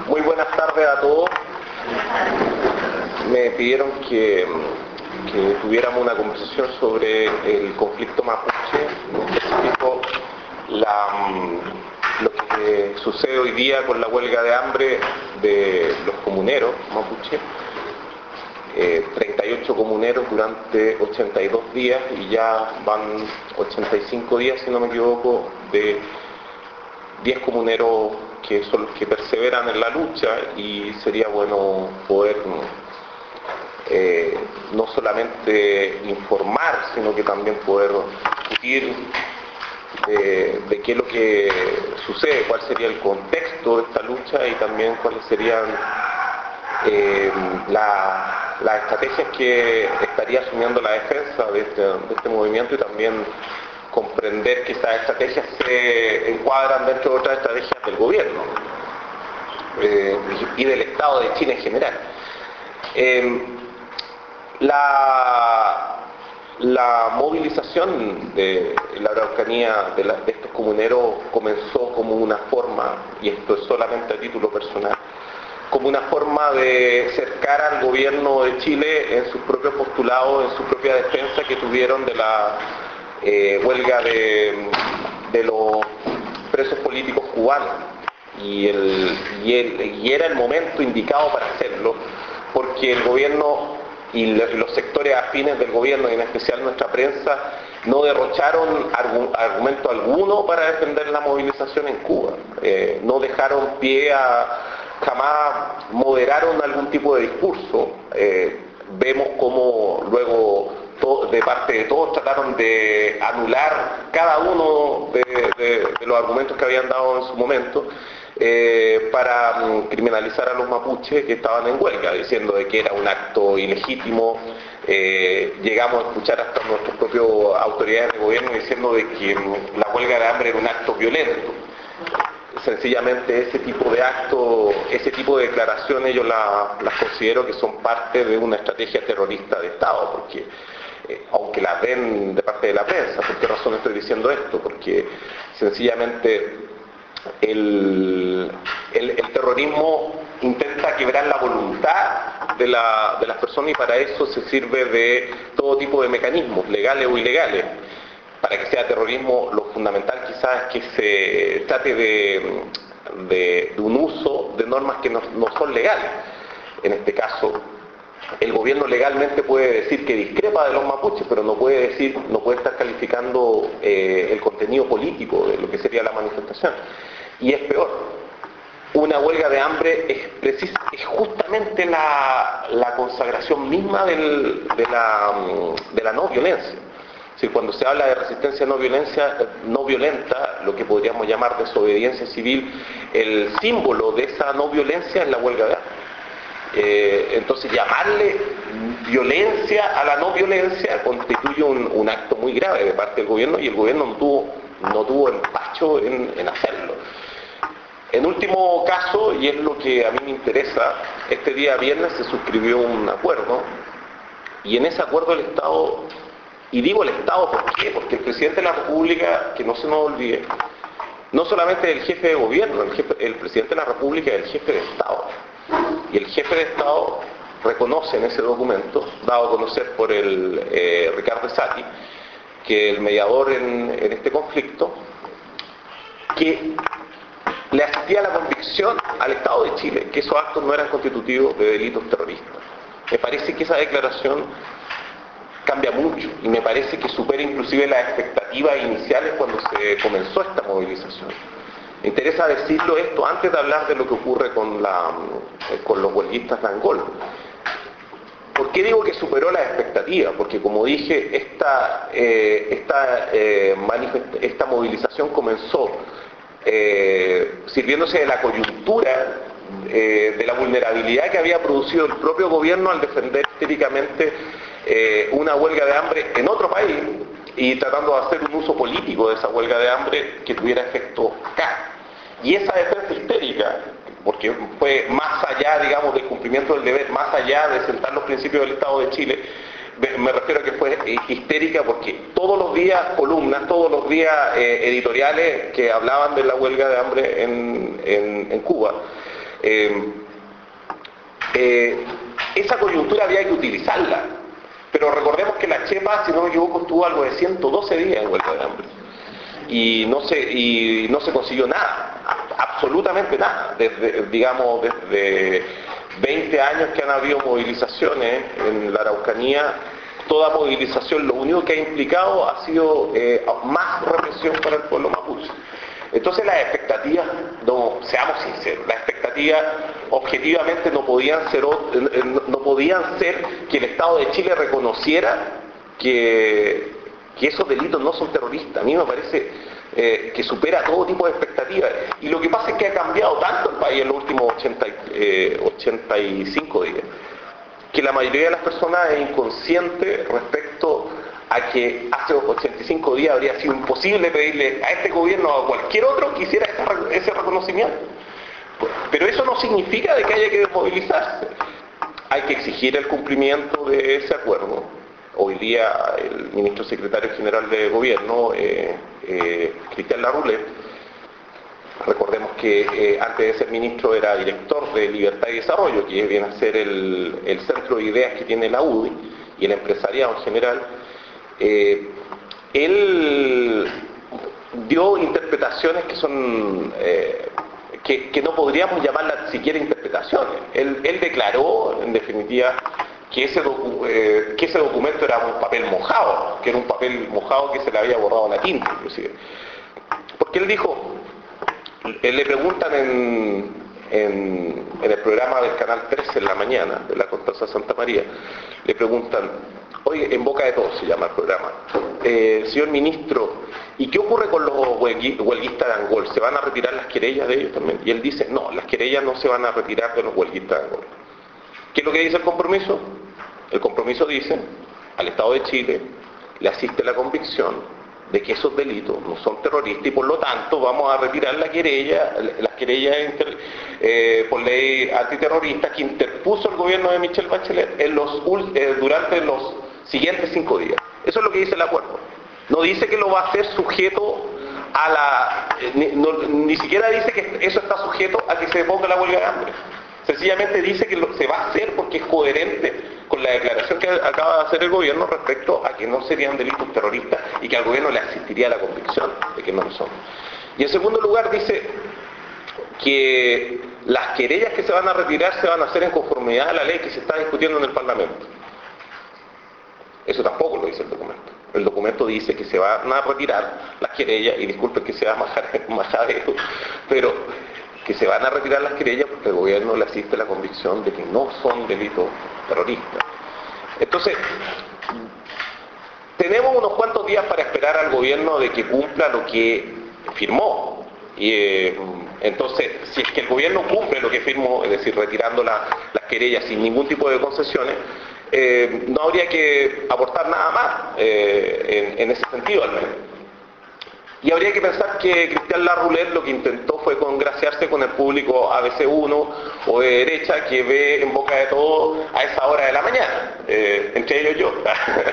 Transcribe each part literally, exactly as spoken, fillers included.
Muy buenas tardes a todos. Me pidieron que, que tuviéramos una conversación sobre el conflicto mapuche, en específico la, lo que sucede hoy día con la huelga de hambre de los comuneros mapuche. Eh, treinta y ocho comuneros durante ochenta y dos días y ya van ochenta y cinco días, si no me equivoco, de diez comuneros que son los que perseveran en la lucha, y sería bueno poder eh, no solamente informar, sino que también poder discutir de, de qué es lo que sucede, cuál sería el contexto de esta lucha y también cuáles serían eh, la, las estrategias que estaría asumiendo la defensa de este, de este movimiento, y también comprender que estas estrategias se encuadran dentro de otras estrategias del gobierno eh, y del Estado de Chile en general. Eh, la, la movilización de la Araucanía de, la, de estos comuneros comenzó como una forma, y esto es solamente a título personal, como una forma de cercar al gobierno de Chile en sus propios postulados, en su propia defensa que tuvieron de la Eh, huelga de, de los presos políticos cubanos, y, el, y, el, y era el momento indicado para hacerlo, porque el gobierno y los sectores afines del gobierno, y en especial nuestra prensa, no derrocharon argu, argumento alguno para defender la movilización en Cuba. Eh, no dejaron pie a, jamás moderaron algún tipo de discurso. Eh, vemos cómo luego de parte de todos trataron de anular cada uno de, de, de los argumentos que habían dado en su momento eh, para um, criminalizar a los mapuches que estaban en huelga, diciendo de que era un acto ilegítimo. Eh, llegamos a escuchar hasta nuestras propias autoridades de gobierno diciendo de que um, la huelga de hambre era un acto violento. Sencillamente ese tipo de actos, ese tipo de declaraciones yo la, las considero que son parte de una estrategia terrorista de Estado, porque eh, aunque las ven de parte de la prensa. ¿Por qué razón estoy diciendo esto? Porque sencillamente el, el, el terrorismo intenta quebrar la voluntad de, la, de las personas, y para eso se sirve de todo tipo de mecanismos, legales o ilegales. Para que sea terrorismo, lo fundamental quizás es que se trate de, de, de un uso de normas que no, no son legales. En este caso, el gobierno legalmente puede decir que discrepa de los mapuches, pero no puede decir, no puede estar calificando eh, el contenido político de lo que sería la manifestación. Y es peor, una huelga de hambre es, precis, es justamente la, la consagración misma del, de, la, de la no violencia. Si cuando se habla de resistencia no violencia, no violenta, lo que podríamos llamar desobediencia civil, el símbolo de esa no violencia es la huelga de hambre. Eh, entonces llamarle violencia a la no violencia constituye un, un acto muy grave de parte del gobierno, y el gobierno no tuvo, no tuvo empacho en, en hacerlo. En último caso, y es lo que a mí me interesa, este día viernes se suscribió un acuerdo, y en ese acuerdo el Estado, y digo el Estado ¿por qué? Porque el presidente de la República, que no se nos olvide, no solamente es el jefe de gobierno, el, jefe, el presidente de la República es el jefe de Estado. Y el jefe de Estado reconoce en ese documento, dado a conocer por el eh, Ricardo Sati, que el mediador en, en este conflicto, que le asistía la convicción al Estado de Chile que esos actos no eran constitutivos de delitos terroristas. Me parece que esa declaración cambia mucho, y me parece que supera inclusive las expectativas iniciales cuando se comenzó esta movilización. Me interesa decirlo esto antes de hablar de lo que ocurre con, la, con los huelguistas de Angol. ¿Por qué digo que superó las expectativas? Porque, como dije, esta, eh, esta, eh, esta movilización comenzó eh, sirviéndose de la coyuntura eh, de la vulnerabilidad que había producido el propio gobierno al defender histéricamente eh, una huelga de hambre en otro país, y tratando de hacer un uso político de esa huelga de hambre que tuviera efecto acá. Y esa defensa histérica, porque fue más allá, digamos, del cumplimiento del deber, más allá de sentar los principios del Estado de Chile, me refiero a que fue histérica porque todos los días columnas, todos los días eh, editoriales que hablaban de la huelga de hambre en, en, en Cuba, Eh, eh, esa coyuntura había que utilizarla, pero recordemos que la Chepa, si no me equivoco, estuvo algo de ciento doce días en huelga de hambre y no se, y no se consiguió nada, absolutamente nada, desde, digamos, desde veinte años que han habido movilizaciones en la Araucanía. Toda movilización lo único que ha implicado ha sido eh, más represión para el pueblo mapuche. Entonces las expectativas, no, seamos sinceros, las expectativas objetivamente no podían ser, no podían ser que el Estado de Chile reconociera que, que esos delitos no son terroristas. A mí me parece eh, que supera todo tipo de expectativas. Y lo que pasa es que ha cambiado tanto el país en los últimos ochenta, eh, ochenta y cinco días, que la mayoría de las personas es inconsciente respecto a que hace ochenta y cinco días habría sido imposible pedirle a este gobierno o a cualquier otro que hiciera ese reconocimiento. Pero eso no significa de que haya que desmovilizarse. Hay que exigir el cumplimiento de ese acuerdo. Hoy día el ministro secretario general de gobierno, eh, eh, Cristian Larroulet, recordemos que eh, antes de ser ministro era director de Libertad y Desarrollo, que viene a ser el, el centro de ideas que tiene la U D I y el empresariado en general. Eh, él dio interpretaciones que son eh, que, que no podríamos llamarlas siquiera interpretaciones. Él, él declaró, en definitiva, que ese, docu, eh, que ese documento era un papel mojado, que era un papel mojado que se le había borrado la tinta, inclusive. Porque él dijo, él le preguntan en, en, en el programa del Canal trece en la mañana, de la Constanza Santa María, le preguntan, oye, en boca de todos se llama el programa, eh, señor ministro, ¿y qué ocurre con los huelguistas de Angol? ¿Se van a retirar las querellas de ellos también? Y él dice, no, las querellas no se van a retirar de los huelguistas de Angol. ¿Qué es lo que dice el compromiso? El compromiso dice, al Estado de Chile le asiste la convicción de que esos delitos no son terroristas y por lo tanto vamos a retirar la querella, las querellas inter, eh, por ley antiterrorista que interpuso el gobierno de Michelle Bachelet en los, eh, durante los siguientes cinco días. Eso es lo que dice el acuerdo. No dice que lo va a hacer sujeto a la... Eh, ni, no, ni siquiera dice que eso está sujeto a que se ponga la huelga de hambre. Sencillamente dice que lo, se va a hacer porque es coherente con la declaración que acaba de hacer el gobierno respecto a que no serían delitos terroristas y que al gobierno le asistiría la convicción de que no lo son. Y en segundo lugar dice que las querellas que se van a retirar se van a hacer en conformidad a la ley que se está discutiendo en el Parlamento. Eso tampoco lo dice el documento. El documento dice que se van a retirar las querellas, y disculpen que sea majadero, pero que se van a retirar las querellas porque el gobierno le asiste la convicción de que no son delitos terroristas. Entonces, tenemos unos cuantos días para esperar al gobierno de que cumpla lo que firmó. Y, eh, entonces, si es que el gobierno cumple lo que firmó, es decir, retirando la, las querellas sin ningún tipo de concesiones, eh, no habría que aportar nada más eh, en, en ese sentido al menos. Y habría que pensar que Cristian Larroulet lo que intentó fue congraciarse con el público A B C uno o de derecha que ve en boca de todo a esa hora de la mañana, eh, entre ellos yo.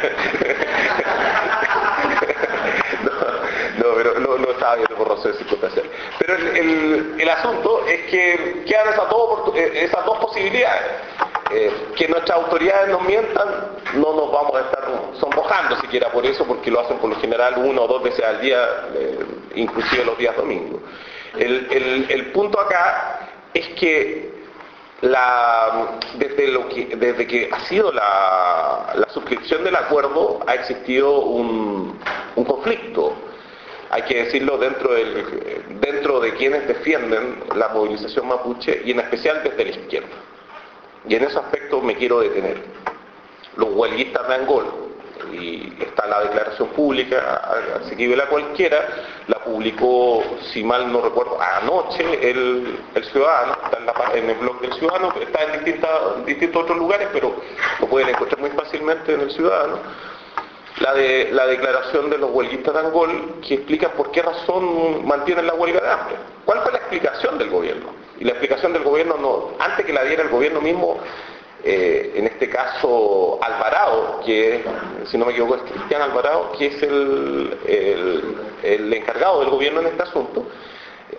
no, no, pero no, no estaba viendo por razones circunstanciales. Pero el, el, el asunto es que quedan esas dos, esas dos posibilidades. Eh, que nuestras autoridades nos mientan, no nos vamos a estar sonrojando siquiera por eso, porque lo hacen por lo general una o dos veces al día, eh, inclusive los días domingos. El, el, el punto acá es que, la, desde, lo que desde que ha sido la, la suscripción del acuerdo ha existido un, un conflicto, hay que decirlo, dentro, del, dentro de quienes defienden la movilización mapuche y en especial desde la izquierda. Y en ese aspecto me quiero detener. Los huelguistas de Angol, y está la declaración pública, asequible a cualquiera, la publicó, si mal no recuerdo, anoche el, el Ciudadano, está en, la, en el blog del Ciudadano, está en distintas, distintos otros lugares, pero lo pueden encontrar muy fácilmente en el Ciudadano. La, de, la declaración de los huelguistas de Angol, que explica por qué razón mantienen la huelga de hambre. ¿Cuál fue la explicación del gobierno? Y la explicación del gobierno, no, antes que la diera el gobierno mismo, eh, en este caso Alvarado, que si no me equivoco es Cristian Alvarado, que es el, el, el encargado del gobierno en este asunto,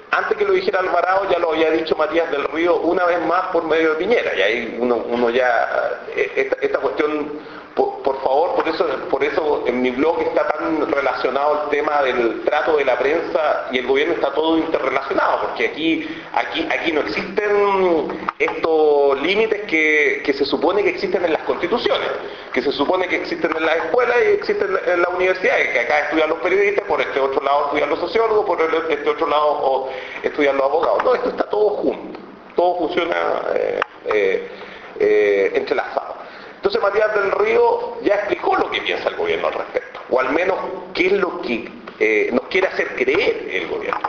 Antes que lo dijera Alvarado ya lo había dicho Matías del Río una vez más por medio de Piñera, y ahí uno, uno ya, esta, esta cuestión, por, por favor, por eso, por eso en mi blog está tan relacionado el tema del trato de la prensa y el gobierno, está todo interrelacionado, porque aquí, aquí, aquí no existen estos límites que, que se supone que existen en las constituciones, que se supone que existen en las escuelas y existen en las universidades, que acá estudian los periodistas, por este otro lado estudian los sociólogos, por este otro lado o estudian los abogados. No, esto está todo junto, todo funciona eh, eh, eh, entrelazado. Entonces Matías del Río ya explicó lo que piensa el gobierno al respecto, o al menos qué es lo que eh, nos quiere hacer creer el gobierno.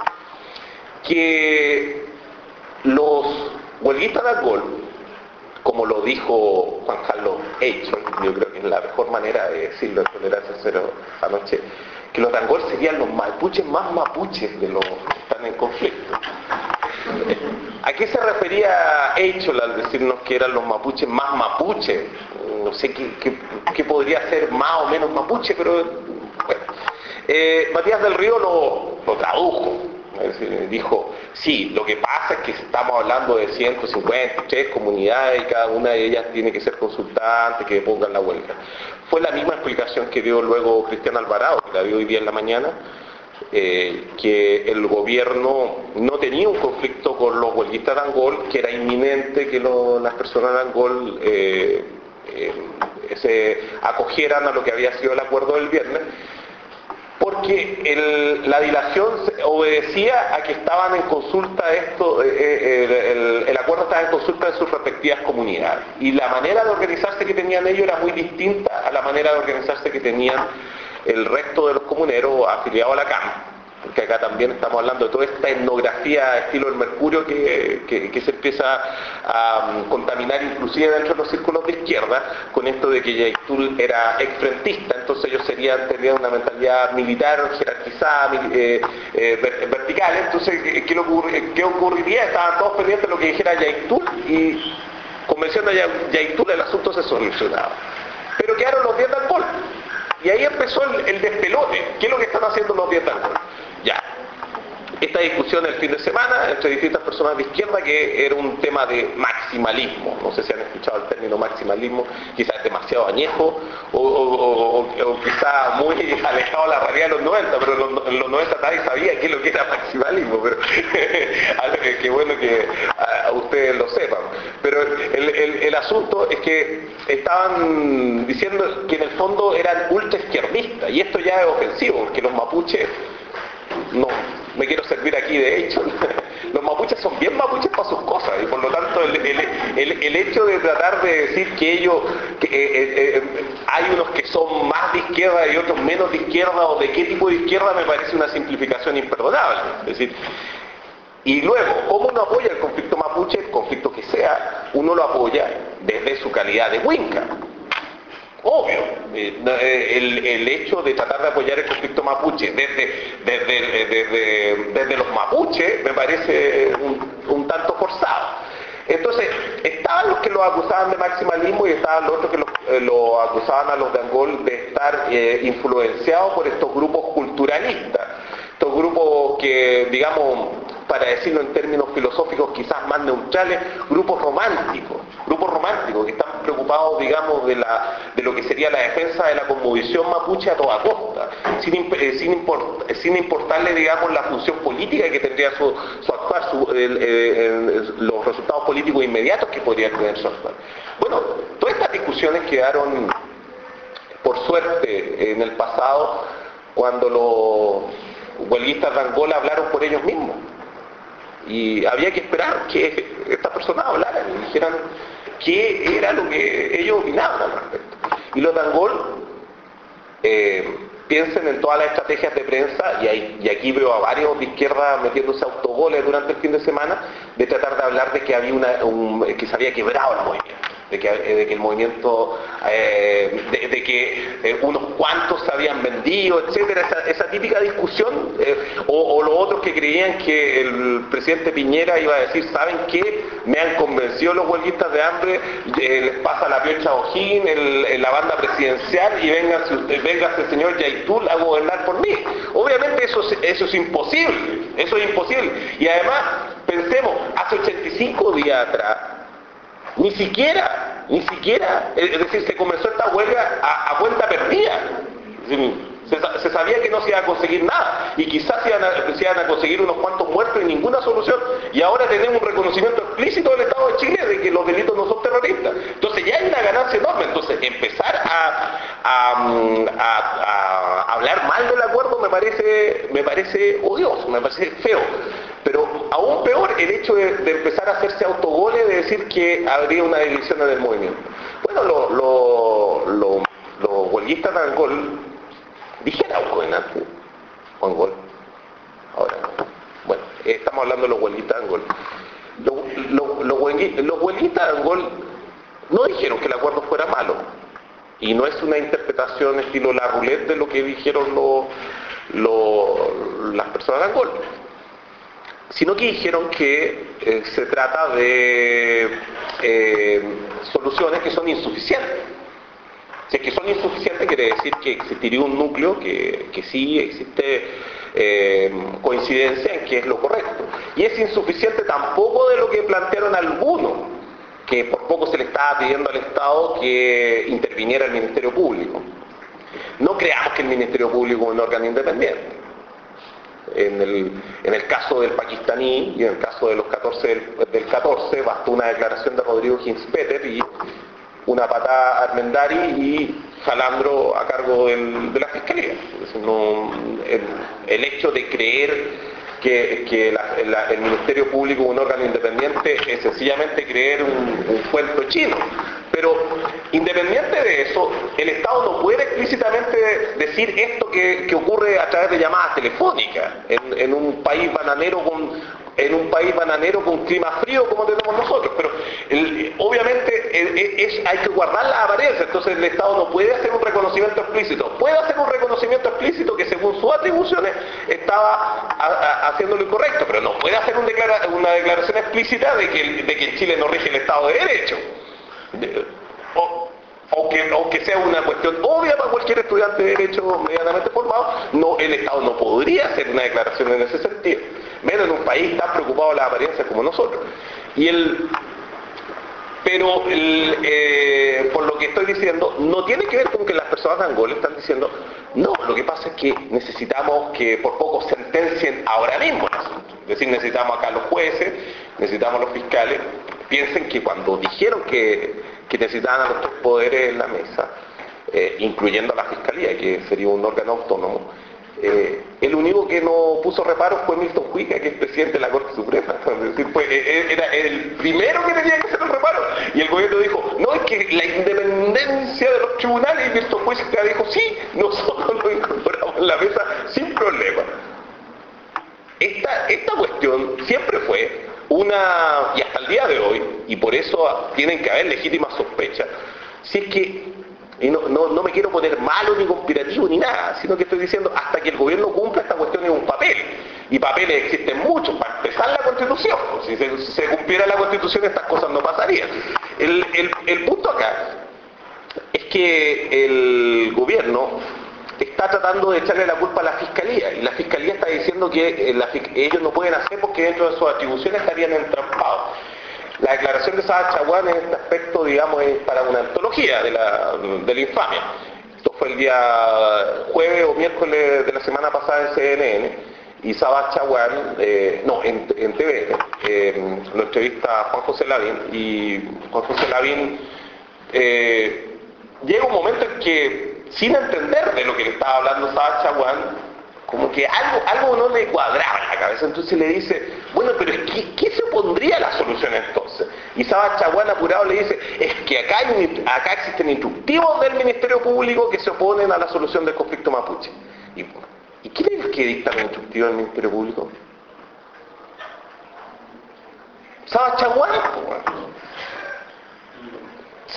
Que los huelguistas de Angol, como lo dijo Juan Carlos Eichhorn, yo creo que es la mejor manera de decirlo en Tolerancia Cero anoche, que los de Angol serían los mapuches más mapuches de los que están en conflicto. ¿A qué se refería Eichhorn al decirnos que eran los mapuches más mapuches? No sé qué, qué, qué podría ser más o menos mapuche, pero bueno. Eh, Matías del Río lo, lo tradujo. Es decir, dijo, sí, lo que pasa es que estamos hablando de ciento cincuenta y tres comunidades y cada una de ellas tiene que ser consultante, que pongan la huelga. Fue la misma explicación que dio luego Cristian Alvarado, que la dio hoy día en la mañana, eh, que el gobierno no tenía un conflicto con los huelguistas de Angol, que era inminente que lo, las personas de Angol eh, eh, se acogieran a lo que había sido el acuerdo del viernes, porque el, la dilación obedecía a que estaban en consulta esto, eh, el, el, el acuerdo estaba en consulta en sus respectivas comunidades, y la manera de organizarse que tenían ellos era muy distinta a la manera de organizarse que tenían el resto de los comuneros afiliados a la C A M, porque acá también estamos hablando de toda esta etnografía estilo del Mercurio que, que, que se empieza a um, contaminar inclusive dentro de los círculos de izquierda, con esto de que Yaitul era exfrentista, entonces ellos serían, tenían una mentalidad militar, jerarquizada, eh, eh, vertical, entonces ¿qué, qué, ocurri ¿qué ocurriría? Estaban todos pendientes de lo que dijera Yaitul y convenciendo a Yaitul el asunto se solucionaba. Pero quedaron los diez de Angol. Y ahí empezó el, el despelote. ¿Qué es lo que están haciendo los diez de Angol? Ya. Esta discusión el fin de semana entre distintas personas de izquierda, que era un tema de maximalismo. No sé si han escuchado el término maximalismo, quizás es demasiado añejo o, o, o, o quizás muy alejado de la realidad de los noventa, pero en los, en los noventa nadie sabía qué es lo que era maximalismo, pero qué bueno que a, ustedes lo sepan. Pero el, el, el asunto es que estaban diciendo que en el fondo eran ultra izquierdistas, y esto ya es ofensivo, porque los mapuches, no me quiero servir aquí de hecho, los mapuches son bien mapuches para sus cosas, y por lo tanto el, el, el, el hecho de tratar de decir que ellos, que, eh, eh, hay unos que son más de izquierda y otros menos de izquierda, o de qué tipo de izquierda, me parece una simplificación imperdonable. Es decir, y luego, ¿cómo uno apoya el conflicto mapuche? El conflicto que sea, uno lo apoya desde su calidad de huinca. Obvio, eh, el, el hecho de tratar de apoyar el conflicto mapuche desde, desde, desde, desde los mapuches me parece un, un tanto forzado. Entonces, estaban los que los acusaban de maximalismo y estaban los otros que los, eh, los acusaban a los de Angol de estar eh, influenciados por estos grupos culturalistas, estos grupos que, digamos, para decirlo en términos filosóficos quizás más neutrales, grupos románticos, grupos románticos que están preocupados, digamos, de, la, de lo que sería la defensa de la cosmovisión mapuche a toda costa, sin, eh, sin, import, sin importarle, digamos, la función política que tendría su, su actuar, su, el, el, los resultados políticos inmediatos que podría tener su actuar. Bueno, todas estas discusiones quedaron, por suerte, en el pasado, cuando los huelguistas de Angola hablaron por ellos mismos. Y había que esperar que estas personas hablaran y dijeran qué era lo que ellos opinaban al respecto. Y los de Angol eh, piensen en todas las estrategias de prensa, y, hay, y aquí veo a varios de izquierda metiéndose autogoles durante el fin de semana, de tratar de hablar de que había una, un, que se había quebrado el movimiento. de que, de que el movimiento, eh, de, de que eh, unos cuantos se habían vendido, etcétera, esa, esa típica discusión, eh, o, o los otros que creían que el presidente Piñera iba a decir, ¿saben qué? Me han convencido los huelguistas de hambre, eh, les pasa la piocha Ojín, el, el, la banda presidencial, y venga, venga el señor Yaitul a gobernar por mí. Obviamente eso, eso es imposible, eso es imposible. Y además, pensemos, hace ochenta y cinco días atrás, Ni siquiera, ni siquiera, es decir, se comenzó esta huelga a, a cuenta perdida. Se, se sabía que no se iba a conseguir nada y quizás se iban, a, se iban a conseguir unos cuantos muertos y ninguna solución. Y ahora tenemos un reconocimiento explícito del Estado de Chile de que los delitos no son terroristas. Entonces ya hay una ganancia enorme. Entonces empezar a, a, a, a hablar mal del acuerdo me parece, me parece odioso, me parece feo. Pero aún peor el hecho de, de empezar a hacerse autogoles de decir que habría una división en el movimiento. Bueno, los lo, lo, lo huelguistas de Angol dijeron algo en antes, Angol. Ahora, bueno, estamos hablando de los huelguistas de Angol. Los, los, los, huelguistas, los huelguistas de Angol no dijeron que el acuerdo fuera malo. Y no es una interpretación estilo la roulette de lo que dijeron los, los, las personas de Angol, sino que dijeron que eh, se trata de eh, soluciones que son insuficientes. Si es que son insuficientes, quiere decir que existiría un núcleo que, que sí existe eh, coincidencia en que es lo correcto. Y es insuficiente tampoco de lo que plantearon algunos, que por poco se le estaba pidiendo al Estado que interviniera el Ministerio Público. No creamos que el Ministerio Público es un órgano independiente. En el, en el caso del pakistaní y en el caso de los catorce del, del catorce bastó una declaración de Rodrigo Hinspeter y una patada a Armendari y Jalandro a cargo del, de la Fiscalía. No, el, el hecho de creer que, que la, la, el Ministerio Público es un órgano independiente es sencillamente creer un, un cuento chino. Pero independiente de eso, el Estado no puede explícitamente decir esto que, que ocurre a través de llamadas telefónicas en, en un país bananero con en un país bananero con clima frío como tenemos nosotros. Pero el, obviamente es, es, hay que guardar las apariencias. Entonces el Estado no puede hacer un reconocimiento explícito. Puede hacer un reconocimiento explícito que según sus atribuciones estaba a, a, haciendo lo incorrecto, pero no puede hacer un declara, una declaración explícita de que, de que en Chile no rige el Estado de Derecho. De, o, o, que, o que sea una cuestión obvia para cualquier estudiante de Derecho medianamente formado, no, el Estado no podría hacer una declaración en ese sentido, menos en un país tan preocupado de la apariencia como nosotros. Y el, pero el, eh, por lo que estoy diciendo, no tiene que ver con que las personas de Angola están diciendo, no, lo que pasa es que necesitamos que por poco sentencien ahora mismo el asunto. Es decir, necesitamos acá los jueces, necesitamos los fiscales. Piensen que cuando dijeron que, que necesitaban a los tres poderes en la mesa, eh, incluyendo a la Fiscalía, que sería un órgano autónomo, eh, el único que no puso reparos fue Milton Huica, que es presidente de la Corte Suprema. Es decir, fue, era el primero que tenía que hacer el reparo. Y el gobierno dijo, no, es que la independencia de los tribunales, y Milton Huica dijo, sí, nosotros lo incorporamos en la mesa sin problema. Esta, esta cuestión siempre fue una, y hasta el día de hoy, y por eso tienen que haber legítimas sospechas, si es que, y no, no, no me quiero poner malo ni conspirativo ni nada, sino que estoy diciendo, hasta que el gobierno cumpla esta cuestión es un papel, y papeles existen muchos, para empezar la Constitución, si se, si se cumpliera la Constitución estas cosas no pasarían. El, el, el punto acá es que el gobierno está tratando de echarle la culpa a la Fiscalía, y la Fiscalía está diciendo que la, ellos no pueden hacer porque dentro de sus atribuciones estarían entrampados. La declaración de Saba Chaguán en este aspecto, digamos, es para una antología de la, de la infamia. Esto fue el día jueves o miércoles de la semana pasada en C N N, y Saba Chaguán, eh, no, en, en T V N, eh, lo entrevista Juan José Lavín, y Juan José Lavín eh, llega un momento en que, sin entender de lo que le estaba hablando Saba Chaguán, como que algo, algo no le cuadraba en la cabeza, entonces le dice, bueno, pero ¿qué, qué se opondría la solución entonces? Y Saba Chaguán apurado le dice, es que acá, hay, acá existen instructivos del Ministerio Público que se oponen a la solución del conflicto mapuche. ¿Y, ¿y quién es el que dicta los instructivos del Ministerio Público? Saba Chaguán.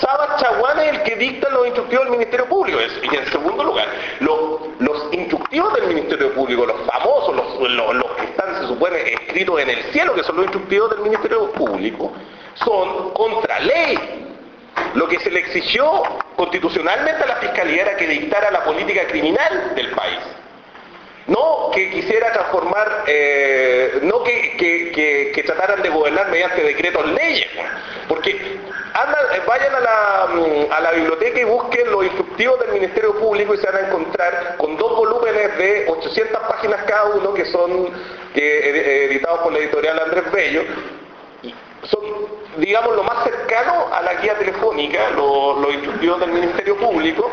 Chaguán es el que dicta los instructivos del Ministerio Público. Y en segundo lugar, los, los instructivos del Ministerio Público, los famosos, los, los, los que están, se supone, escritos en el cielo, que son los instructivos del Ministerio Público, son contra ley. Lo que se le exigió constitucionalmente a la Fiscalía era que dictara la política criminal del país. No que quisiera transformar, eh, no que, que, que, que trataran de gobernar mediante decretos leyes, porque andan, vayan a la, a la biblioteca y busquen los instructivos del Ministerio Público y se van a encontrar con dos volúmenes de ochocientas páginas cada uno, que son que, editados por la editorial Andrés Bello. Son, digamos, lo más cercano a la guía telefónica, los, los instructivos del Ministerio Público.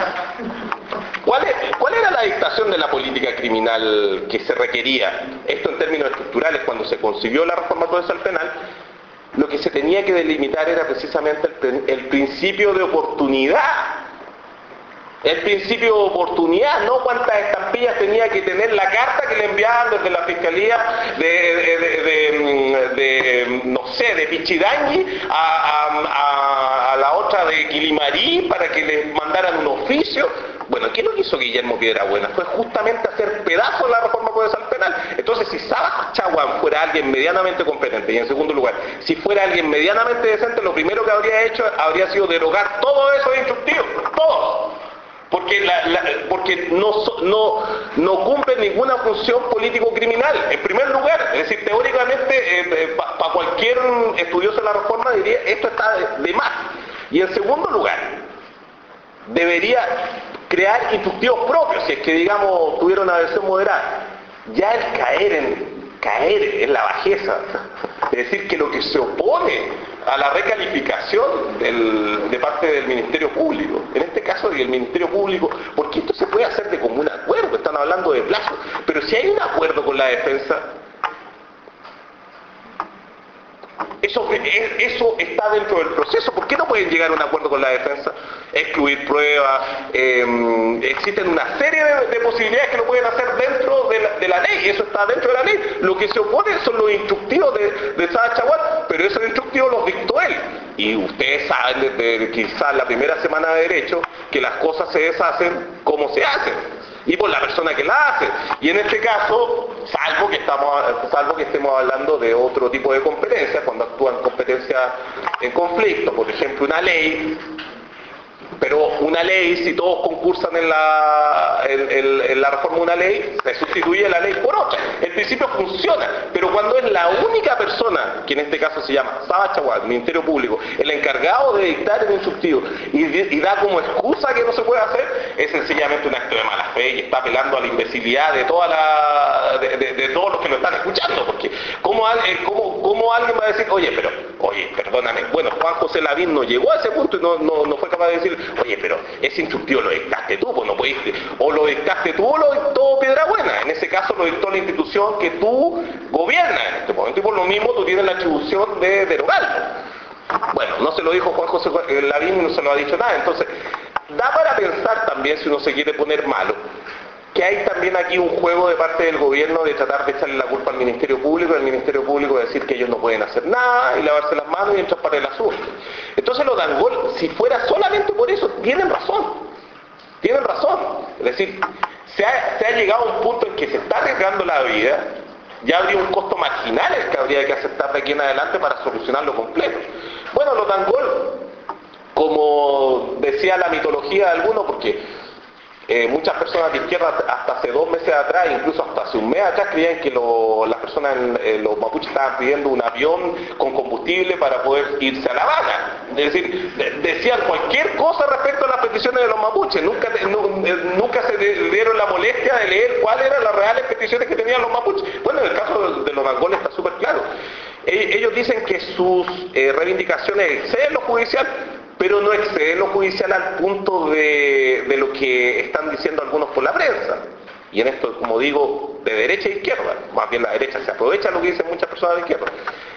¿Cuál, es, ¿Cuál era la dictación de la política criminal que se requería? Esto en términos estructurales, cuando se concibió la reforma procesal penal, lo que se tenía que delimitar era precisamente el, el principio de oportunidad. El principio de oportunidad, no cuántas estampillas tenía que tener la carta que le enviaban desde la Fiscalía de, de, de, de, de no sé, de Pichidangui a, a, a la otra de Quilimarí para que les mandaran un oficio. Bueno, ¿qué es lo que hizo Guillermo Piedrabuena? Fue justamente hacer pedazos la reforma procesal penal. Entonces, si Sabas Chaguán fuera alguien medianamente competente, y en segundo lugar, si fuera alguien medianamente decente, lo primero que habría hecho habría sido derogar todos esos instructivos, todos. Porque, la, la, porque no, no, no cumple ninguna función político-criminal, en primer lugar. Es decir, teóricamente, eh, eh, para pa cualquier estudioso de la reforma diría, esto está de, de más. Y en segundo lugar, debería crear instructivos propios, si es que, digamos, tuviera una versión moderada. Ya el caer en, caer en la bajeza, es decir, que lo que se opone a la recalificación del, de parte del Ministerio Público, en este caso del Ministerio Público, porque esto se puede hacer de común acuerdo, están hablando de plazo, pero si hay un acuerdo con la defensa, eso, eso está dentro del proceso. ¿Por qué no pueden llegar a un acuerdo con la defensa? Excluir pruebas, eh, existen una serie de, de posibilidades que lo pueden hacer dentro de la, de la ley, y eso está dentro de la ley. Lo que se opone son los instructivos de, de Sabas Chaguán, pero esos instructivos los dictó él. Y ustedes saben desde quizás la primera semana de Derecho que las cosas se deshacen como se hacen, y por la persona que la hace. Y en este caso, salvo que, estamos, salvo que estemos hablando de otro tipo de competencias, cuando actúan competencias en conflicto, por ejemplo una ley, pero una ley, si todos concursan en la, en, en, en la reforma de una ley, se sustituye la ley por otra. El principio funciona, pero cuando es la única persona, que en este caso se llama Sabas Chaguán, Ministerio Público, el encargado de dictar el instructivo, y, y da como excusa que no se puede hacer, es sencillamente un acto de mala fe y está apelando a la imbecilidad de toda la de, de, de todos los que lo están escuchando, porque ¿cómo, cómo, cómo alguien va a decir, oye, pero, oye, perdóname, bueno, Juan José Lavín no llegó a ese punto y no, no, no fue capaz de decir, oye, pero ese instructivo lo dictaste tú, pues no pudiste, o lo dictaste tú o lo dictó Piedrabuena. En ese caso lo dictó la institución que tú gobiernas en este momento, y por lo mismo tú tienes la atribución de derogarlo. Bueno, no se lo dijo Juan José Lavín, no se lo ha dicho nada. Entonces, da para pensar también, si uno se quiere poner malo, que hay también aquí un juego de parte del gobierno de tratar de echarle la culpa al Ministerio Público, y al Ministerio Público decir que ellos no pueden hacer nada y lavarse las manos y entrar para el asunto. Entonces los Dangol, si fuera solamente por eso, tienen razón, tienen razón. Es decir, se ha, se ha llegado a un punto en que se está arriesgando la vida, ya habría un costo marginal el que habría que aceptar de aquí en adelante para solucionarlo completo. Bueno, los Dangol, como decía la mitología de algunos, porque Eh, muchas personas de izquierda hasta hace dos meses atrás, incluso hasta hace un mes atrás, creían que lo, las personas, en, eh, los mapuches estaban pidiendo un avión con combustible para poder irse a La Habana. Es decir, de, decían cualquier cosa respecto a las peticiones de los mapuches. Nunca, no, nunca se dieron la molestia de leer cuáles eran las reales peticiones que tenían los mapuches. Bueno, en el caso de, de los Dangol está súper claro. E, ellos dicen que sus eh, reivindicaciones exceden lo judicial, pero no excede lo judicial al punto de, de lo que están diciendo algunos por la prensa. Y en esto, como digo, de derecha e izquierda, más bien la derecha se aprovecha de lo que dicen muchas personas de izquierda.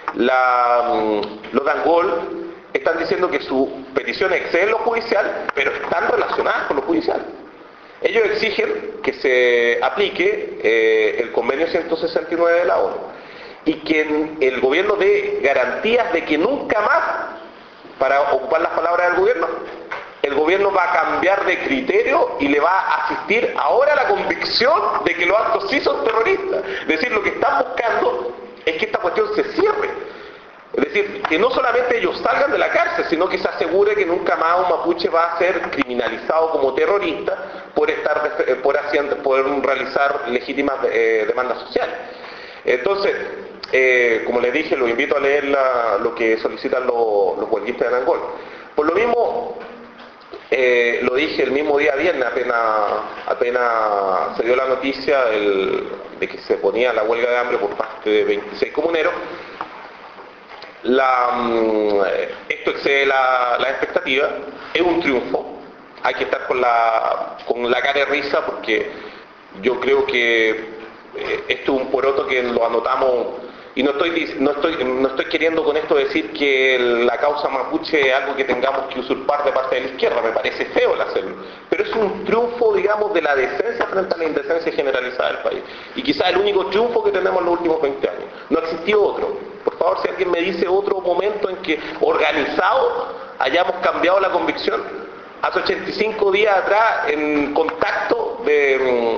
La, los Dangol están diciendo que sus peticiones exceden lo judicial, pero están relacionadas con lo judicial. Ellos exigen que se aplique eh, el convenio ciento sesenta y nueve de la ONU, y que el gobierno dé garantías de que nunca más para ocupar las palabras del gobierno, el gobierno va a cambiar de criterio y le va a asistir ahora a la convicción de que los actos sí son terroristas. Es decir, lo que están buscando es que esta cuestión se cierre. Es decir, que no solamente ellos salgan de la cárcel, sino que se asegure que nunca más un mapuche va a ser criminalizado como terrorista por estar por, haciendo, por realizar legítimas eh, demandas sociales. Entonces, eh, como les dije, los invito a leer la, lo que solicitan los, los huelguistas de Anangol. Por lo mismo, eh, lo dije el mismo día viernes, apenas, apenas se dio la noticia el, de que se ponía la huelga de hambre por parte de veintiséis comuneros. La, esto excede la, la expectativa, es un triunfo, hay que estar con la, con la cara de risa porque yo creo que eh, esto es un poroto que lo anotamos, y no estoy, no, estoy, no estoy queriendo con esto decir que la causa mapuche es algo que tengamos que usurpar de parte de la izquierda, me parece feo el hacerlo, pero es un triunfo, digamos, de la decencia frente a la indecencia generalizada del país, y quizás el único triunfo que tenemos en los últimos veinte años, no existió otro. Por favor, si alguien me dice otro momento en que organizado hayamos cambiado la convicción. Hace ochenta y cinco días atrás, en Contacto de,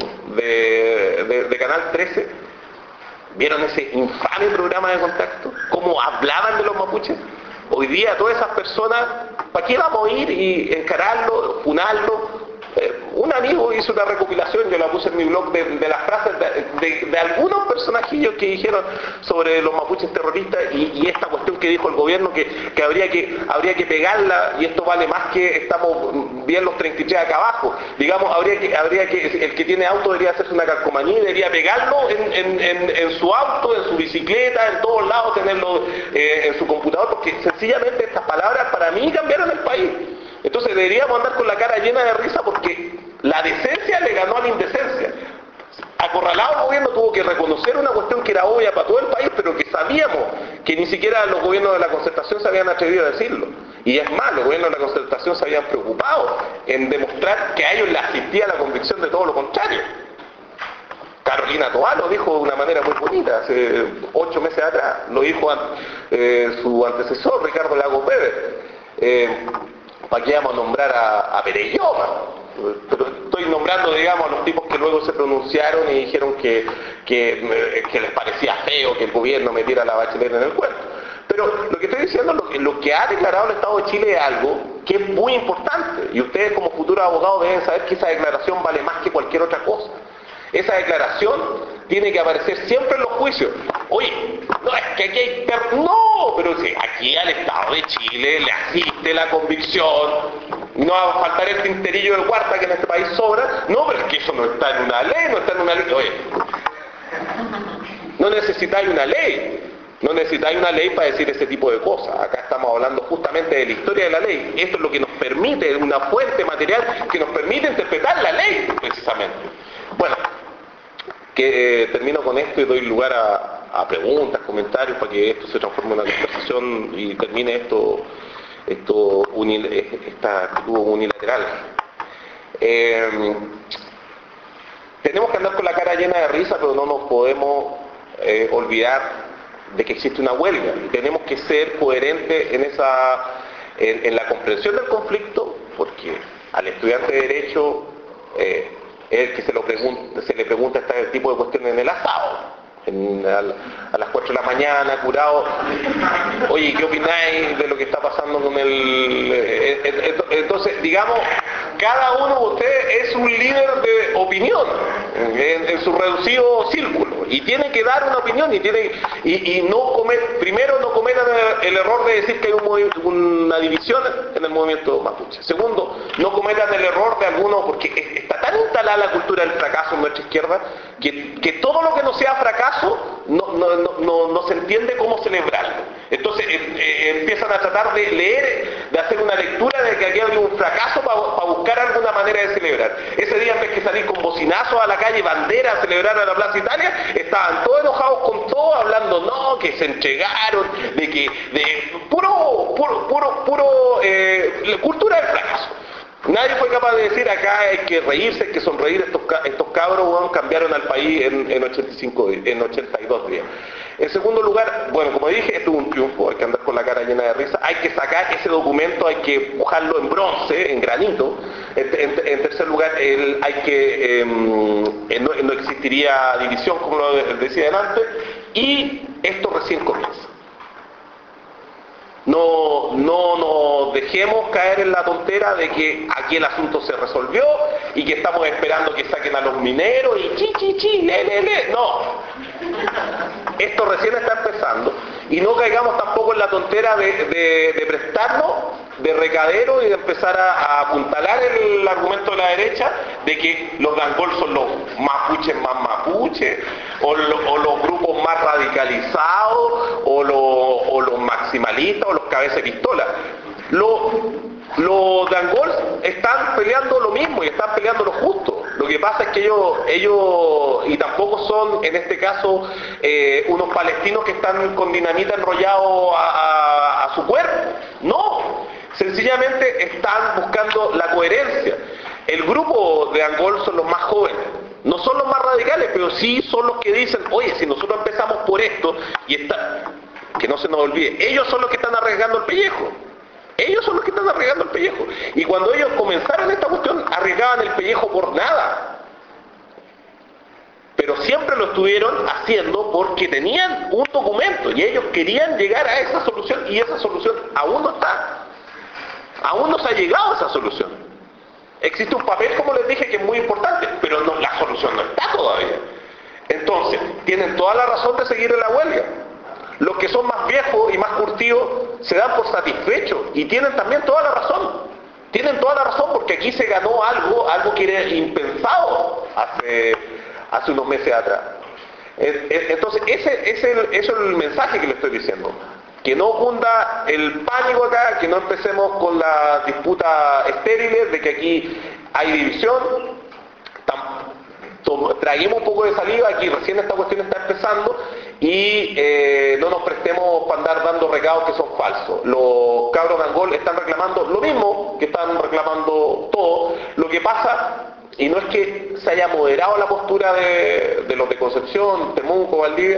de, de, de Canal trece, ¿vieron ese infame programa de Contacto? ¿Cómo hablaban de los mapuches? Hoy día todas esas personas, ¿para qué vamos a ir y encararlo, funarlo? Eh, un amigo hizo una recopilación, yo la puse en mi blog, de, de las frases de, de, de algunos personajillos que dijeron sobre los mapuches terroristas y, y esta cuestión que dijo el gobierno que, que, habría que habría que pegarla, y esto vale más que estamos bien los treinta y tres acá abajo, digamos, habría que, habría que el que tiene auto debería hacerse una calcomanía y debería pegarlo en, en, en, en su auto, en su bicicleta, en todos lados, tenerlo eh, en su computador, porque sencillamente estas palabras para mí cambiaron el país. Entonces deberíamos andar con la cara llena de risa porque la decencia le ganó a la indecencia. Acorralado el gobierno tuvo que reconocer una cuestión que era obvia para todo el país, pero que sabíamos que ni siquiera los gobiernos de la concertación se habían atrevido a decirlo. Y es más, los gobiernos de la concertación se habían preocupado en demostrar que a ellos les asistía la convicción de todo lo contrario. Carolina Toá lo dijo de una manera muy bonita, hace ocho meses atrás, lo dijo eh, su antecesor, Ricardo Lagos Weber. Eh, ¿Para qué vamos a nombrar a, a Perelloma? Pero estoy nombrando, digamos, a los tipos que luego se pronunciaron y dijeron que, que, que les parecía feo que el gobierno metiera a la Bachelet en el cuento. Pero lo que estoy diciendo, lo que, lo que ha declarado el Estado de Chile es algo que es muy importante, y ustedes como futuros abogados deben saber que esa declaración vale más que cualquier otra cosa. Esa declaración tiene que aparecer siempre en los juicios. Oye, no, es que aquí hay... Per... No, pero si aquí al Estado de Chile le asiste la convicción, no va a faltar el tinterillo del Huerta que en este país sobra. No, pero es que eso no está en una ley, no está en una ley. Oye, no necesitáis una ley. No necesitáis una ley para decir ese tipo de cosas. Acá estamos hablando justamente de la historia de la ley. Esto es lo que nos permite, una fuente material que nos permite interpretar la ley, precisamente. Bueno, que eh, termino con esto y doy lugar a, a preguntas, comentarios, para que esto se transforme en una conversación y termine esto, esto unil, esta actitud unilateral. Eh, tenemos que andar con la cara llena de risa, pero no nos podemos eh, olvidar de que existe una huelga, y tenemos que ser coherentes en esa en, en la comprensión del conflicto, porque al estudiante de Derecho eh, es el que se, lo pregunta, se le pregunta este tipo de cuestiones en el asado, en, a, a las cuatro de la mañana, curado, oye, ¿qué opináis de lo que está pasando con el... Eh, eh, entonces, digamos, cada uno de ustedes es un líder de opinión en, en su reducido círculo, y tiene que dar una opinión, y tiene y, y no comet, primero no cometan el, el error de decir que hay un, una división en el movimiento mapuche. Segundo, no cometan el error de algunos, porque está tan instalada la cultura del fracaso en nuestra izquierda, que, que todo lo que no sea fracaso no, no, no, no, no se entiende cómo celebrarlo. Entonces eh, eh, empiezan a tratar de leer, de hacer una lectura de que aquí había un fracaso para pa buscar alguna manera de celebrar. Ese día, en vez que salir con bocinazos a la calle, bandera, a celebrar a la Plaza Italia, estaban todos enojados con todo, hablando, no, que se entregaron, de que, de puro, puro, puro, puro, eh, cultura del fracaso. Nadie fue capaz de decir, acá hay que reírse, hay que sonreír, estos, estos cabros, bueno, cambiaron al país en, en, ochenta y cinco, en ochenta y dos días. En segundo lugar, bueno, como dije, esto es un triunfo, hay que andar con la cara llena de risa, hay que sacar ese documento, hay que mojarlo en bronce, en granito. En, en, en tercer lugar, el, hay que, eh, no, no existiría división, como lo decía delante, y esto recién comienza. No, no nos dejemos caer en la tontera de que aquí el asunto se resolvió y que estamos esperando que saquen a los mineros y chi, chi, chi, le, le, le. No. Esto recién está empezando y no caigamos tampoco en la tontera de, de, de prestarnos de recadero y de empezar a, a apuntalar el argumento de la derecha de que los Dangol son los mapuches más mapuches o, lo, o los grupos más radicalizados o, lo, o los maximalistas o los cabezas de pistola. Los, los Dangol están peleando lo mismo y están peleando lo justo. Lo que pasa es que ellos, ellos y tampoco son en este caso eh, unos palestinos que están con dinamita enrollado a, a, a su cuerpo. No, sencillamente están buscando la coherencia. El grupo de Angol son los más jóvenes, no son los más radicales, pero sí son los que dicen, oye, si nosotros empezamos por esto, y está, que no se nos olvide, ellos son los que están arriesgando el pellejo. Ellos son los que están arriesgando el pellejo. Y cuando ellos comenzaron esta cuestión, arriesgaban el pellejo por nada. Pero siempre lo estuvieron haciendo porque tenían un documento y ellos querían llegar a esa solución y esa solución aún no está. Aún no se ha llegado a esa solución. Existe un papel, como les dije, que es muy importante, pero no, la solución no está todavía. Entonces, tienen toda la razón de seguir en la huelga. Los que son más viejos y más curtidos se dan por satisfechos y tienen también toda la razón. Tienen toda la razón porque aquí se ganó algo, algo que era impensado hace, hace unos meses atrás. Entonces, ese, ese, ese es el mensaje que le estoy diciendo. Que no cunda el pánico acá, que no empecemos con las disputas estériles de que aquí hay división. Traguemos un poco de saliva, aquí recién esta cuestión está empezando y eh, no nos prestemos para andar dando recados que son falsos. Los cabros de Angol están reclamando lo mismo que están reclamando todos. Lo que pasa, y no es que se haya moderado la postura de, de los de Concepción, Temuco, Valdivia,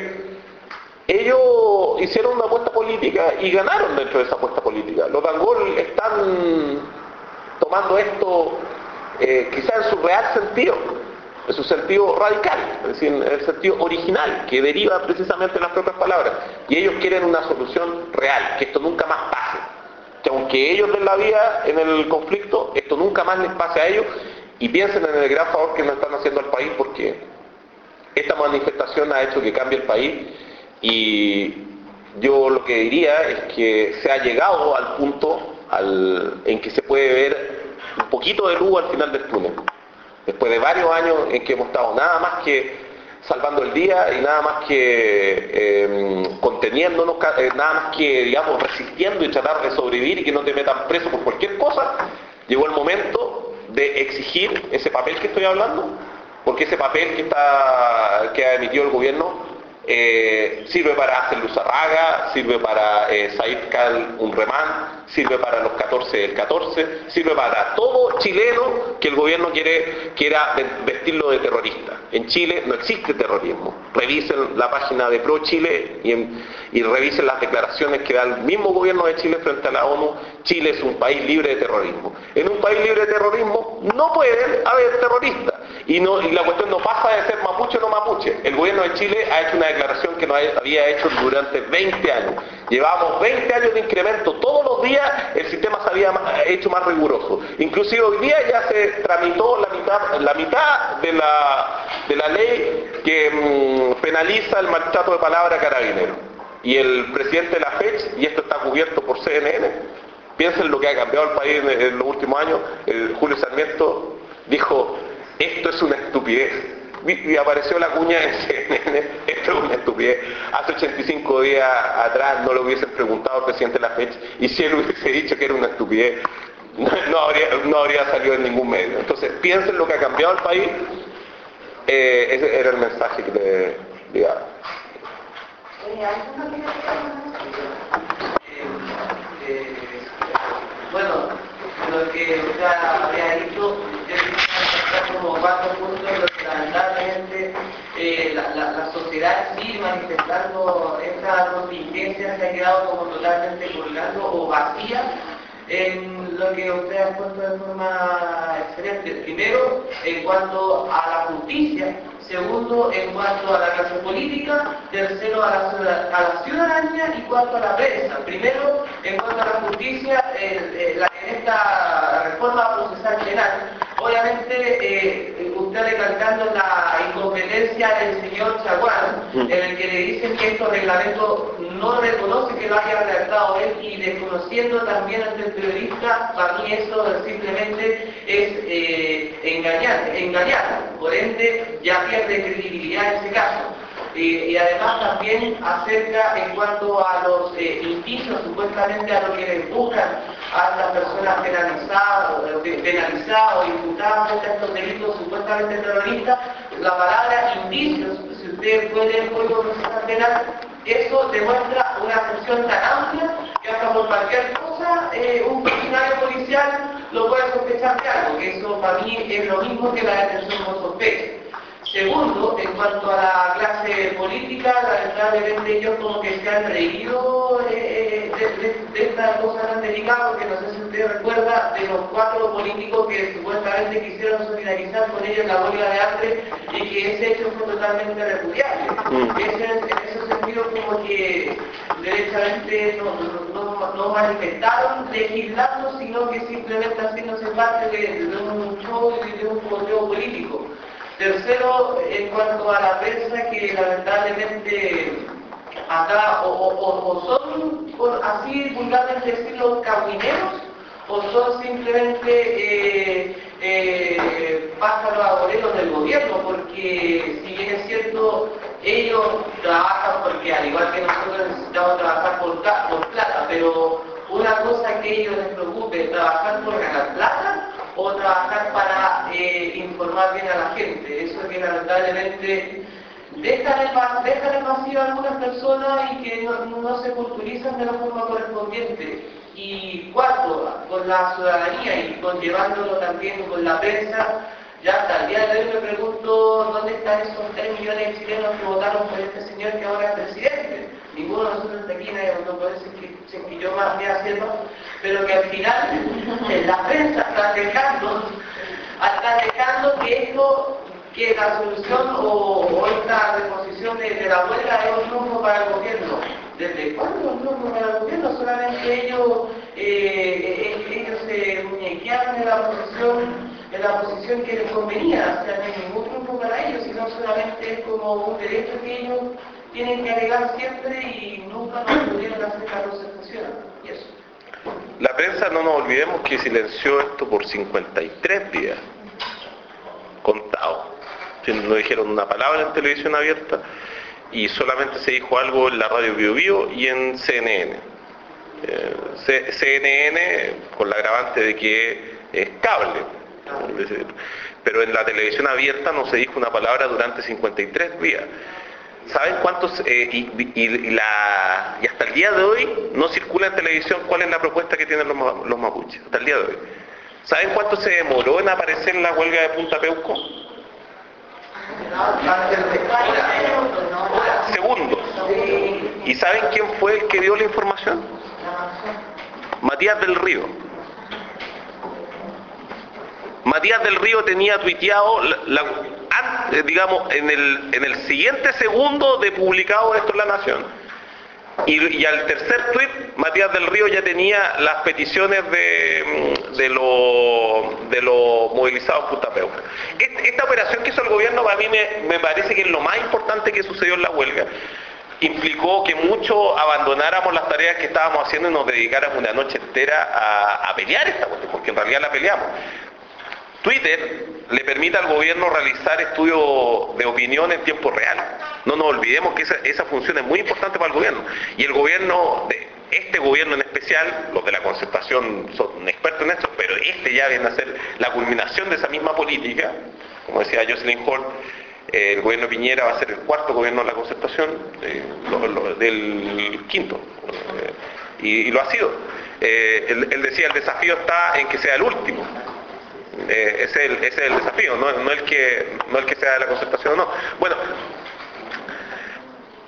ellos hicieron una apuesta política y ganaron dentro de esa apuesta política. Los de Angol están tomando esto eh, quizá en su real sentido, en su sentido radical, es decir, en el sentido original, que deriva precisamente de las propias palabras. Y ellos quieren una solución real, que esto nunca más pase. Que aunque ellos den la vida en el conflicto, esto nunca más les pase a ellos y piensen en el gran favor que nos están haciendo al país, porque esta manifestación ha hecho que cambie el país y yo lo que diría es que se ha llegado al punto al, en que se puede ver un poquito de luz al final del túnel. Después de varios años en que hemos estado nada más que salvando el día y nada más que eh, conteniéndonos, eh, nada más que, digamos, resistiendo y tratar de sobrevivir y que no te metan preso por cualquier cosa, llegó el momento de exigir ese papel que estoy hablando, porque ese papel que, está, que ha emitido el gobierno eh, sirve para hacer Luzarraga, sirve para eh, Said Kal Unremán, sirve para los catorce del catorce, sirve para todo chileno que el gobierno quiere, quiera vestirlo de terrorista. En Chile no existe terrorismo. Revisen la página de Pro Chile y, en, y revisen las declaraciones que da el mismo gobierno de Chile frente a la ONU. Chile es un país libre de terrorismo. En un país libre de terrorismo no pueden haber terroristas. Y, no, y la cuestión no pasa de ser mapuche o no mapuche. El gobierno de Chile ha hecho una declaración que no había hecho durante veinte años. Llevamos veinte años de incremento. Todos los días el sistema se había hecho más riguroso. Inclusive hoy día ya se tramitó la mitad, la mitad de, la, de la ley que mmm, penaliza el maltrato de palabra a carabineros. Y el presidente de la FECH, y esto está cubierto por C N N, piensen lo que ha cambiado el país en, en los últimos años. El Julio Sarmiento dijo: esto es una estupidez. Y apareció la cuña en C N N, esto es una estupidez. Hace ochenta y cinco días atrás no lo hubiesen preguntado al presidente de la FECH, y si él hubiese dicho que era una estupidez, no, no, habría, no habría salido en ningún medio. Entonces, piensen lo que ha cambiado el país. Eh, ese era el mensaje que le digaba. Bueno, lo que usted había dicho es como cuatro puntos en los que lamentablemente eh, la, la, la sociedad sí manifestando esta contingencia se ha quedado como totalmente colgando o vacía en lo que usted ha puesto de forma excelente. Primero, en cuanto a la justicia. Segundo, en cuanto a la clase política. Tercero, a la, ciudad, a la ciudadanía. Y cuarto, a la prensa. Primero, en cuanto a la justicia, eh, eh, la, en esta reforma procesal penal, obviamente eh, usted recalcando la incompetencia del señor Chaguán, en el que le dicen que estos reglamentos no reconoce que lo haya redactado él, y desconociendo también ante el periodista, para mí eso simplemente es eh, engañar, engañar, por ende ya pierde credibilidad en ese caso. Eh, y además también acerca en cuanto a los eh, indicios, supuestamente a lo que le empujan a las personas penalizadas, penalizadas o imputadas de estos delitos supuestamente terroristas, la palabra indicios, si usted puede el Código Procesal Penal, eso demuestra una acepción tan amplia que hasta por cualquier cosa eh, un funcionario policial lo puede sospechar de algo, que eso para mí es lo mismo que la detención por sospecha. Segundo, en cuanto a la clase política, lamentablemente ellos como que se han reído eh, de, de, de esta cosa tan delicada, porque no sé si usted recuerda de los cuatro políticos que supuestamente quisieron solidarizar con ellos en la huelga de hambre y que ese hecho fue totalmente repudiable. Mm. Ese, en ese sentido como que derechamente no, no, no, no manifestaron legislando, sino que simplemente haciéndose parte de, de un show y de un posteo político. Tercero, en cuanto a la prensa, que lamentablemente acá o, o, o son, por así vulgarmente decirlo, cabineros, o son simplemente eh, eh, pájaros agoreros del gobierno, porque si bien es cierto, ellos trabajan porque al igual que nosotros necesitamos trabajar por, por plata, pero una cosa que a ellos les preocupe, trabajar por ganar plata o trabajar para eh, informar bien a la gente. Eso que lamentablemente dejan el, dejan el vacío a algunas personas y que no, no se culturizan de la forma correspondiente. Y cuarto, con la ciudadanía y conllevándolo también con la prensa, ya hasta el día de hoy me pregunto dónde están esos tres millones de chilenos que votaron por este señor que ahora es presidente. Ninguno de nosotros de aquí no puede decir que, que yo más me sepa, pero que al final en la prensa están dejando, están dejando que esto, que la solución o, o esta reposición de, de la huelga es un triunfo para el gobierno. ¿Desde cuándo es un triunfo para el gobierno? Solamente ellos, eh, ellos se muñequearon en la posición en la posición que les convenía, o sea, no hay ningún triunfo para ellos, sino solamente es como un derecho que ellos tienen que alegar siempre y nunca nos pudieron hacer la concertación. Y eso. La prensa, no nos olvidemos que silenció esto por cincuenta y tres días, contado. No dijeron una palabra en televisión abierta y solamente se dijo algo en la radio Bio Bio y en C N N. Eh, C N N con la agravante de que es cable. Pero en la televisión abierta no se dijo una palabra durante cincuenta y tres días. ¿Saben cuántos? Eh, y, y, y, la, y hasta el día de hoy no circula en televisión cuál es la propuesta que tienen los, los mapuches. Hasta el día de hoy. ¿Saben cuánto se demoró en aparecer en la huelga de Punta Peuco? Segundos. ¿Y saben quién fue el que dio la información? Matías del Río. Matías del Río tenía tuiteado, la, la, digamos, en el, en el siguiente segundo de publicado esto en La Nación. Y, y al tercer tuit, Matías del Río ya tenía las peticiones de, de los de lo movilizados en Punta Peuco. Esta operación que hizo el gobierno para mí me, me parece que es lo más importante que sucedió en la huelga. Implicó que muchos abandonáramos las tareas que estábamos haciendo y nos dedicáramos una noche entera a, a pelear esta cuestión, porque en realidad la peleamos. Twitter le permite al gobierno realizar estudios de opinión en tiempo real. No nos olvidemos que esa, esa función es muy importante para el gobierno. Y el gobierno, de, este gobierno en especial, los de la concertación son expertos en esto, pero este ya viene a ser la culminación de esa misma política. Como decía Jocelyn Hall, eh, el gobierno Piñera va a ser el cuarto gobierno de la concertación, eh, lo, lo, del quinto. Eh, y, y lo ha sido. Eh, él, él decía, el desafío está en que sea el último. Eh, ese, es el, ese es el desafío, no, no, el que, no el que sea de la concertación o no. Bueno,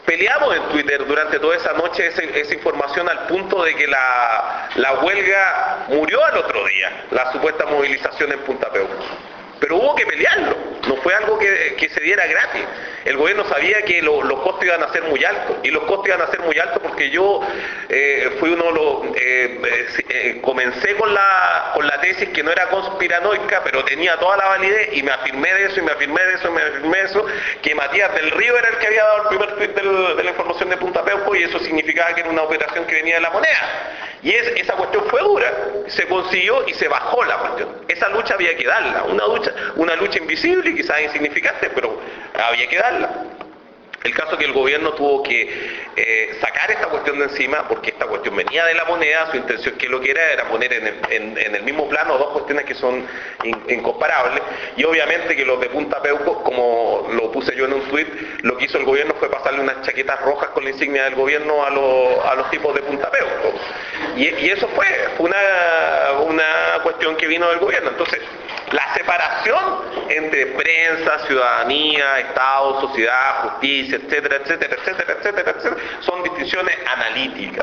Peleamos en Twitter durante toda esa noche esa, esa información al punto de que la, la huelga murió al otro día, la supuesta movilización en Punta Peuco. Pero hubo que pelearlo, no fue algo que, que se diera gratis. El gobierno sabía que lo, los costos iban a ser muy altos, y los costos iban a ser muy altos porque yo eh, fui uno de los, eh, eh, comencé con la, con la tesis que no era conspiranoica, pero tenía toda la validez, y me afirmé de eso, y me afirmé de eso, y me afirmé de eso, que Matías del Río era el que había dado el primer tweet del, de la información de Punta Peuco, y eso significaba que era una operación que venía de la moneda. Y es, esa cuestión fue dura, se consiguió y se bajó la cuestión. Esa lucha había que darla, una lucha, una lucha invisible y quizás insignificante, pero había que darla. El caso es que el gobierno tuvo que eh, sacar esta cuestión de encima, porque esta cuestión venía de la moneda, su intención que lo que era era poner en el, en, en el mismo plano dos cuestiones que son in, incomparables, y obviamente que los de Punta Peuco, como lo puse yo en un tuit, lo que hizo el gobierno fue pasarle unas chaquetas rojas con la insignia del gobierno a, lo, a los tipos de Punta Peuco, y, y eso fue una, una cuestión que vino del gobierno. Entonces, la separación entre prensa, ciudadanía, Estado, sociedad, justicia, etcétera, etcétera, etcétera, etcétera, etcétera, son distinciones analíticas,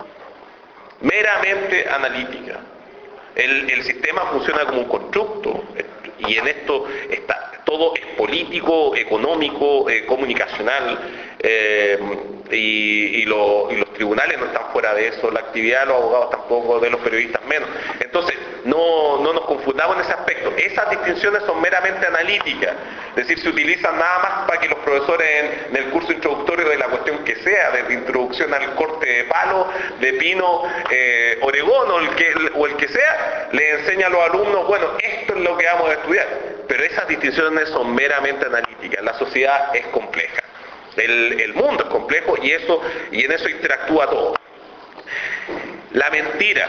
meramente analíticas. El, el sistema funciona como un constructo, y en esto está, todo es político, económico, eh, comunicacional, eh, y, y, lo, y los tribunales no están fuera de eso, la actividad de los abogados tampoco, de los periodistas menos. Entonces, no, no nos confundamos en ese aspecto. Esas distinciones son meramente analíticas, es decir, se utilizan nada más para que los profesores en, en el curso introductorio de la cuestión que sea, desde introducción al corte de palo, de pino, eh, Oregón o el, que, o el que sea, le enseña a los alumnos, bueno, esto es lo que vamos a estudiar. Pero esas distinciones son meramente analíticas. La sociedad es compleja, el, el mundo es complejo, y eso y en eso interactúa todo. La mentira.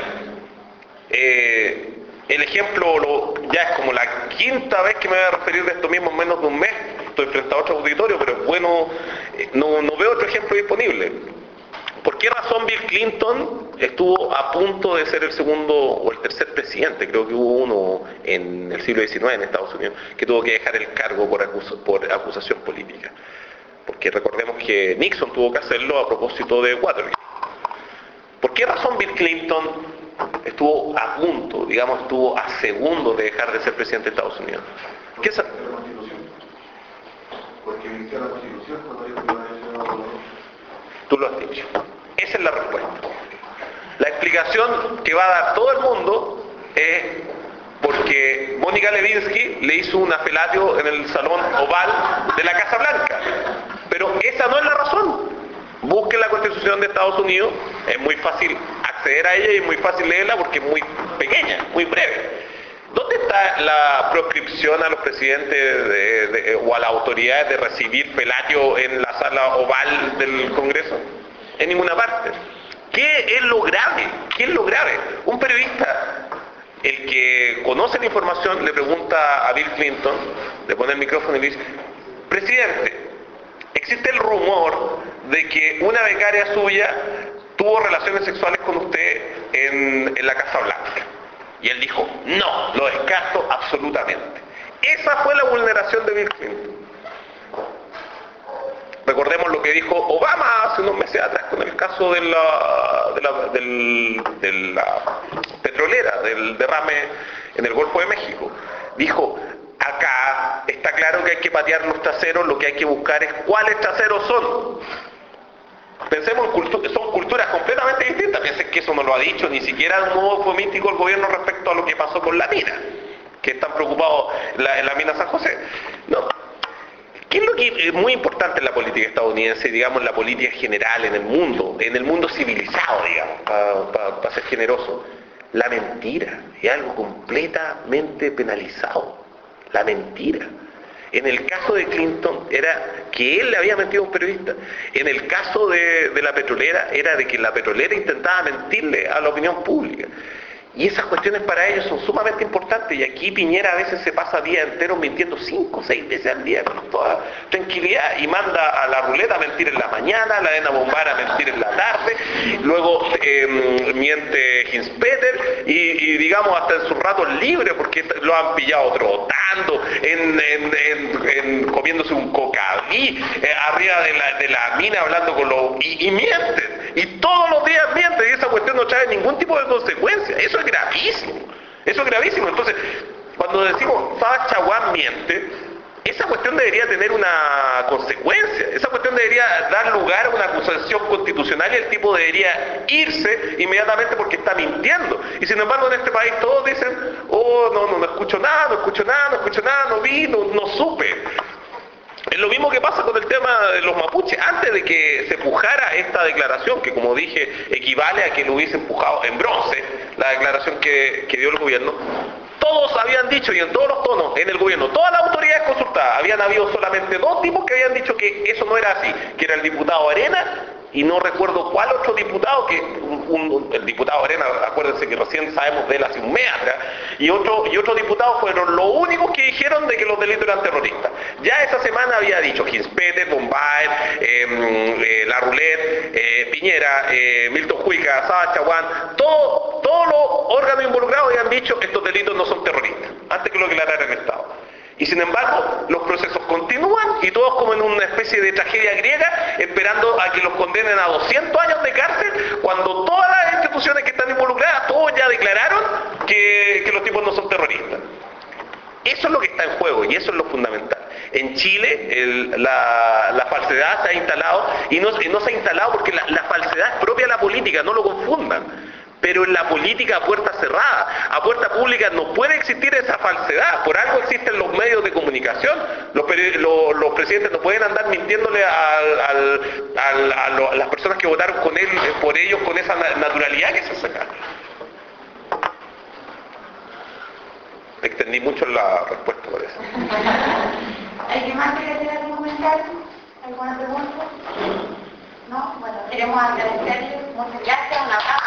Eh, el ejemplo lo, ya es como la quinta vez que me voy a referir de esto mismo en menos de un mes. Estoy frente a otro auditorio, pero es bueno, eh, no, no veo otro ejemplo disponible. ¿Por qué razón Bill Clinton estuvo a punto de ser el segundo o el tercer presidente? Creo que hubo uno en el siglo diecinueve en Estados Unidos que tuvo que dejar el cargo por, acus por acusación política. Porque recordemos que Nixon tuvo que hacerlo a propósito de Watergate. ¿Por qué razón Bill Clinton estuvo a punto, digamos, estuvo a segundos de dejar de ser presidente de Estados Unidos? ¿Qué es? Porque inició la Constitución cuando dijo que iba a decir. Tú lo has dicho. Esa es la respuesta. La explicación que va a dar todo el mundo es porque Mónica Lewinsky le hizo un afelatio en el salón oval de la Casa Blanca. Pero esa no es la razón. Busquen la Constitución de Estados Unidos, es muy fácil acceder a ella y es muy fácil leerla porque es muy pequeña, muy breve. ¿Dónde está la proscripción a los presidentes de, de, o a las autoridades de recibir felatio en la sala oval del Congreso? En ninguna parte. ¿Qué es lo grave? ¿Qué es lo grave? Un periodista, el que conoce la información, le pregunta a Bill Clinton, le pone el micrófono y le dice: presidente, existe el rumor de que una becaria suya tuvo relaciones sexuales con usted en, en la Casa Blanca. Y él dijo: no, lo descarto absolutamente. Esa fue la vulneración de Bill Clinton. Recordemos lo que dijo Obama hace unos meses atrás con el caso de la, de la, del, de la petrolera, del derrame en el Golfo de México. Dijo: acá está claro que hay que patear los traseros, lo que hay que buscar es cuáles traseros son. Pensemos en culturas, son culturas completamente distintas. Piensen que eso no lo ha dicho ni siquiera de un modo eufemístico el gobierno respecto a lo que pasó con la mina, que están preocupados en la, en la mina San José. No. ¿Qué es lo que es muy importante en la política estadounidense, digamos, en la política general, en el mundo, en el mundo civilizado, digamos, para pa, pa ser generoso? La mentira es algo completamente penalizado. La mentira. En el caso de Clinton era que él le había mentido a un periodista. En el caso de, de la petrolera era de que la petrolera intentaba mentirle a la opinión pública. Y esas cuestiones para ellos son sumamente importantes, y aquí Piñera a veces se pasa días enteros mintiendo cinco o seis veces al día con toda tranquilidad, y manda a la ruleta a mentir en la mañana, a la Elena Bombara a mentir en la tarde, luego eh, miente Hinspeter, y, y digamos hasta en sus ratos libres, porque lo han pillado trotando, en, en, en, en comiéndose un cocaví, eh, arriba de la, de la mina hablando con los... y, y mienten, y todos los días mienten, y esa cuestión no trae ningún tipo de consecuencia. Eso es gravísimo, eso es gravísimo. Entonces, cuando decimos Sacha Huán miente, esa cuestión debería tener una consecuencia, esa cuestión debería dar lugar a una acusación constitucional, y el tipo debería irse inmediatamente porque está mintiendo. Y sin embargo en este país todos dicen, oh, no, no, no escucho nada, no escucho nada, no escucho nada, no vi, no, no supe. Es lo mismo que pasa con el tema de los mapuches. Antes de que se pujara esta declaración, que como dije equivale a que lo hubiese empujado en bronce, la declaración que, que dio el gobierno, todos habían dicho, y en todos los tonos, en el gobierno, todas las autoridades consultadas, habían habido solamente dos tipos que habían dicho que eso no era así, que era el diputado Arena, y no recuerdo cuál otro diputado, que un, un, el diputado Arena, acuérdense que recién sabemos de él hace un mes atrás, y otro, y otros diputados fueron los únicos que dijeron de que los delitos eran terroristas. Ya esa semana había dicho Hinspeter, Bombay, eh, eh, La Roulette, eh, Piñera, eh, Milton Juica, Sacha Huán, todo, todos los órganos involucrados habían dicho que estos delitos no son terroristas, antes que lo declarara el Estado. Y sin embargo, los procesos continúan, y todos como en una especie de tragedia griega, esperando a que los condenen a doscientos años de cárcel, cuando todas las instituciones que están involucradas, todos ya declararon que, que los tipos no son terroristas. Eso es lo que está en juego, y eso es lo fundamental. En Chile el, la, la falsedad se ha instalado, y no, y no se ha instalado porque la, la falsedad es propia de la política, no lo confundan. Pero en la política a puerta cerrada, a puerta pública no puede existir esa falsedad. Por algo existen los medios de comunicación. Los, los, los presidentes no pueden andar mintiéndole al, al, al, a, lo, a las personas que votaron con él, por ellos, con esa naturalidad que se saca. Extendí mucho la respuesta, parece. ¿Alguien más quiere hacer algún comentario? ¿Alguna pregunta? ¿No? Bueno, queremos agradecerles. Muchas gracias. Un abrazo.